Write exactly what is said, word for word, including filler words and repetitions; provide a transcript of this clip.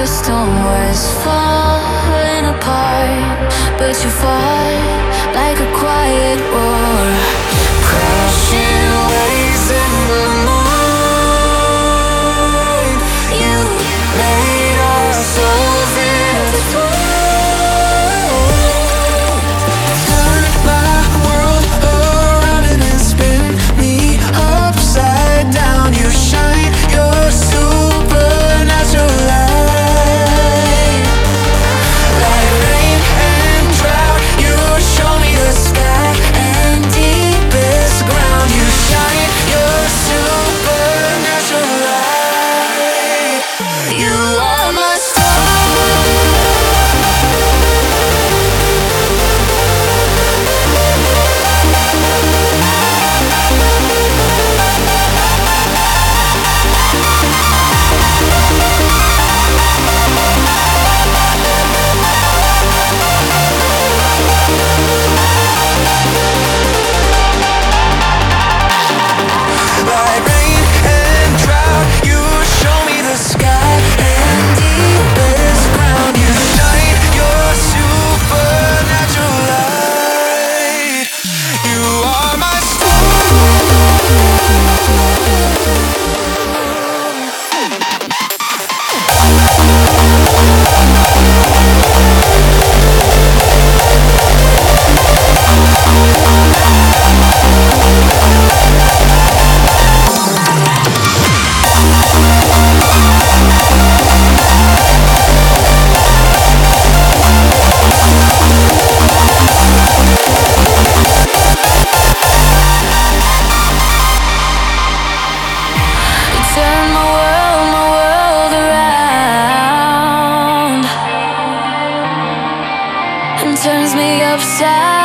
the storm was falling apart, but you fought like a quiet war. Crashing waves in the moon, you made our souls intertwine. Turn my world around and then spin me upside down. You shine your supernatural light. Like rain and drought, you show me the sky and deepest ground. You shine your supernatural light. You are my star. Like rain and drought, you show me the sky and deepest ground. You shine your supernatural light. You are my turn my world, my world around, and turns me upside